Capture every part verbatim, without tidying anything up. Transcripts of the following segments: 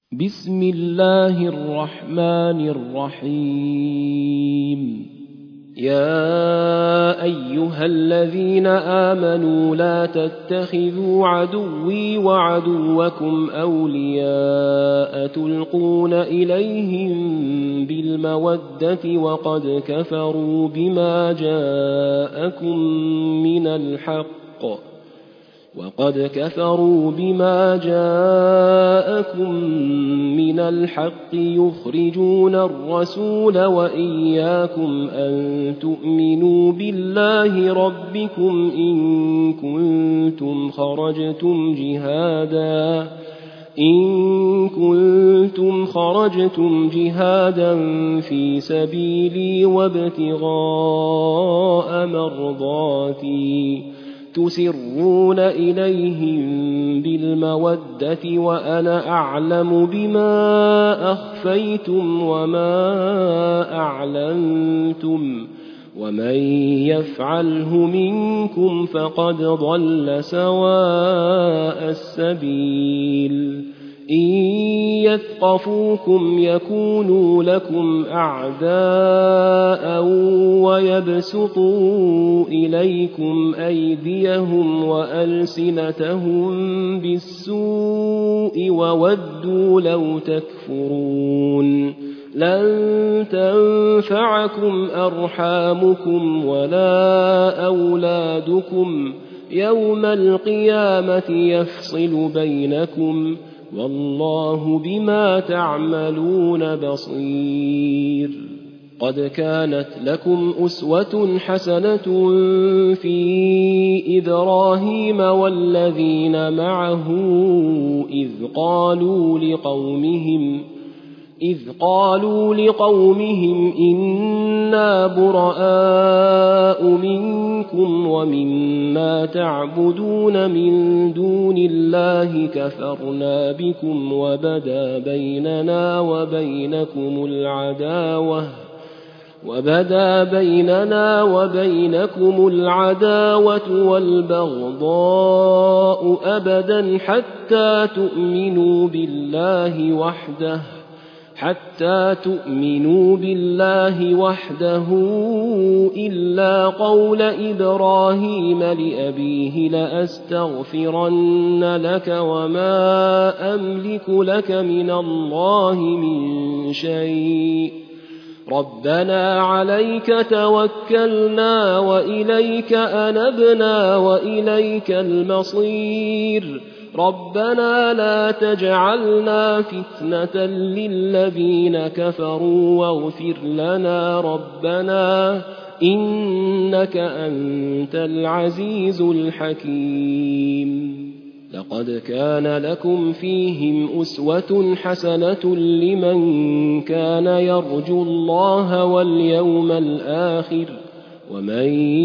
بسم الله الرحمن الرحيم يا أيها الذين آمنوا لا تتخذوا عدوي وعدوكم أولياء تلقون إليهم بالمودة وقد كفروا بما جاءكم من الحق وقد كفروا بما جاءكم من الحق يخرجون الرسول وإياكم أن تؤمنوا بالله ربكم إن كنتم خرجتم جهادا إن كنتم خرجتم جهادا في سبيلي وابتغاء مرضاتي تسرون إليهم بالمودة وأنا أعلم بما أخفيتم وما أعلنتم ومن يفعله منكم فقد ضل سواء السبيل إن يثقفوكم يكونوا لكم أعداء ويبسطوا إليكم أيديهم وألسنتهم بالسوء وودوا لو تكفرون لن تنفعكم أرحامكم ولا أولادكم يوم القيامة يفصل بينكم والله بما تعملون بصير قد كانت لكم أسوة حسنة في إبراهيم والذين معه إذ قالوا لقومهم إذ قالوا لقومهم إنا براء منكم ومما تعبدون من دون الله كفرنا بكم وبدا بيننا وبينكم العداوة وبدا بيننا وبينكم العداوة والبغضاء أبدا حتى تؤمنوا بالله وحده حتى تؤمنوا بالله وحده إلا قول إبراهيم لأبيه لأستغفرن لك وما أملك لك من الله من شيء ربنا عليك توكلنا وإليك أنبنا وإليك المصير ربنا لا تجعلنا فتنة للذين كفروا واغفر لنا ربنا إنك أنت العزيز الحكيم لقد كان لكم فيهم أسوة حسنة لمن كان يرجو الله واليوم الآخر ومن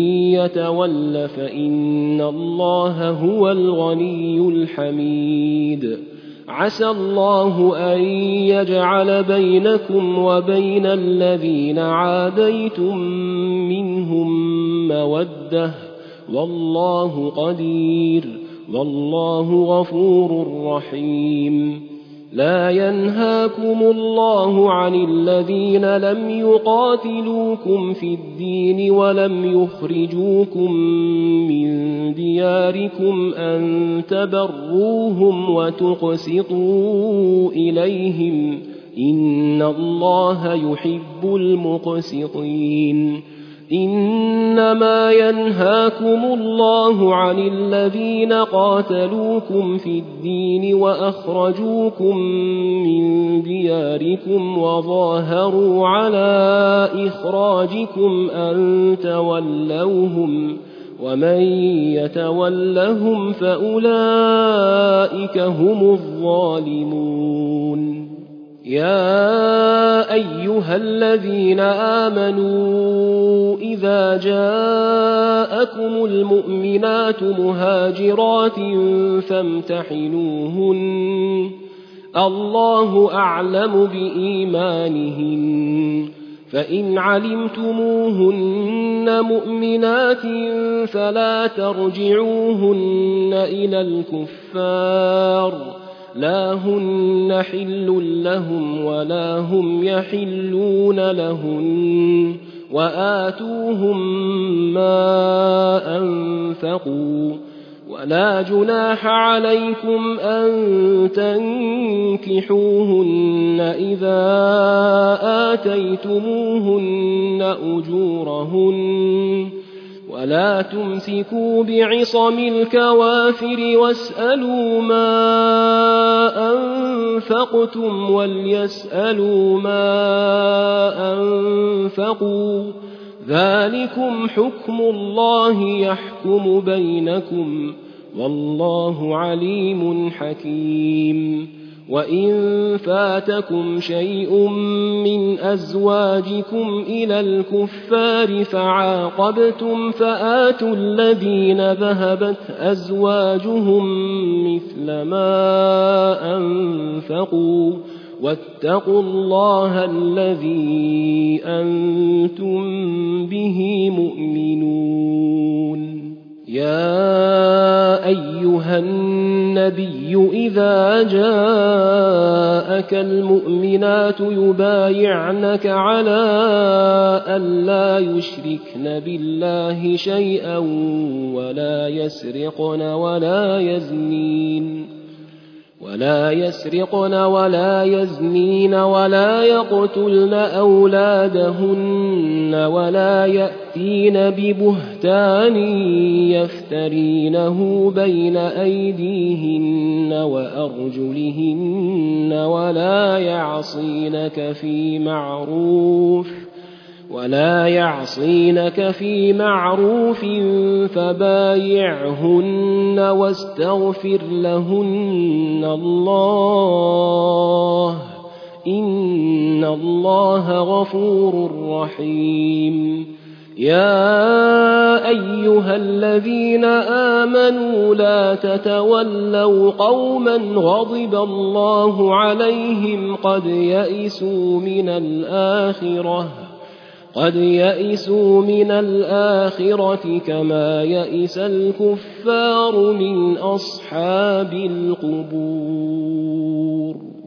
يتول فإن الله هو الغني الحميد عسى الله أن يجعل بينكم وبين الذين عاديتم منهم مودة والله قدير والله غفور رحيم لا ينهاكم الله عن الذين لم يقاتلوكم في الدين ولم يخرجوكم من دياركم أن تبروهم وتقسطوا إليهم إن الله يحب المقسطين إنما ينهاكم الله عن الذين قاتلوكم في الدين وأخرجوكم من دياركم وظاهروا على إخراجكم أن تولوهم ومن يتولهم فأولئك هم الظالمون يا أيها الذين آمنوا إذا جاءكم المؤمنات مهاجرات فامتحنوهن الله أعلم بإيمانهن فإن علمتموهن مؤمنات فلا ترجعوهن إلى الكفار لا هن حل لهم ولا هم يحلون لهن وآتوهم ما أنفقوا ولا جناح عليكم أن تنكحوهن إذا آتيتموهن أجورهن ولا تمسكوا بعصم الكوافر واسألوا ما أنفقتم وليسألوا ما أنفقوا ذلكم حكم الله يحكم بينكم والله عليم حكيم وإن فاتكم شيء من أزواجكم إلى الكفار فعاقبتم فآتوا الذين ذهبت أزواجهم مثل ما أنفقوا واتقوا الله الذي أنتم به مؤمنون يا أيها النبي إذا جاءك المؤمنات يبايعنك على أن لا يشركن بالله شيئا ولا يسرقن ولا يزنين ولا يسرقن ولا يزنين ولا يقتلن أولادهن ولا يأتين ببهتان يفترينه بين أيديهن وأرجلهن ولا يعصينك في معروف ولا يعصينك في معروف فبايعهن واستغفر لهن الله إن الله غفور رحيم يا أيها الذين آمنوا لا تتولوا قوما غضب الله عليهم قد يئسوا من الآخرة قد يئسوا من الآخرة كما يئس الكفار من أصحاب القبور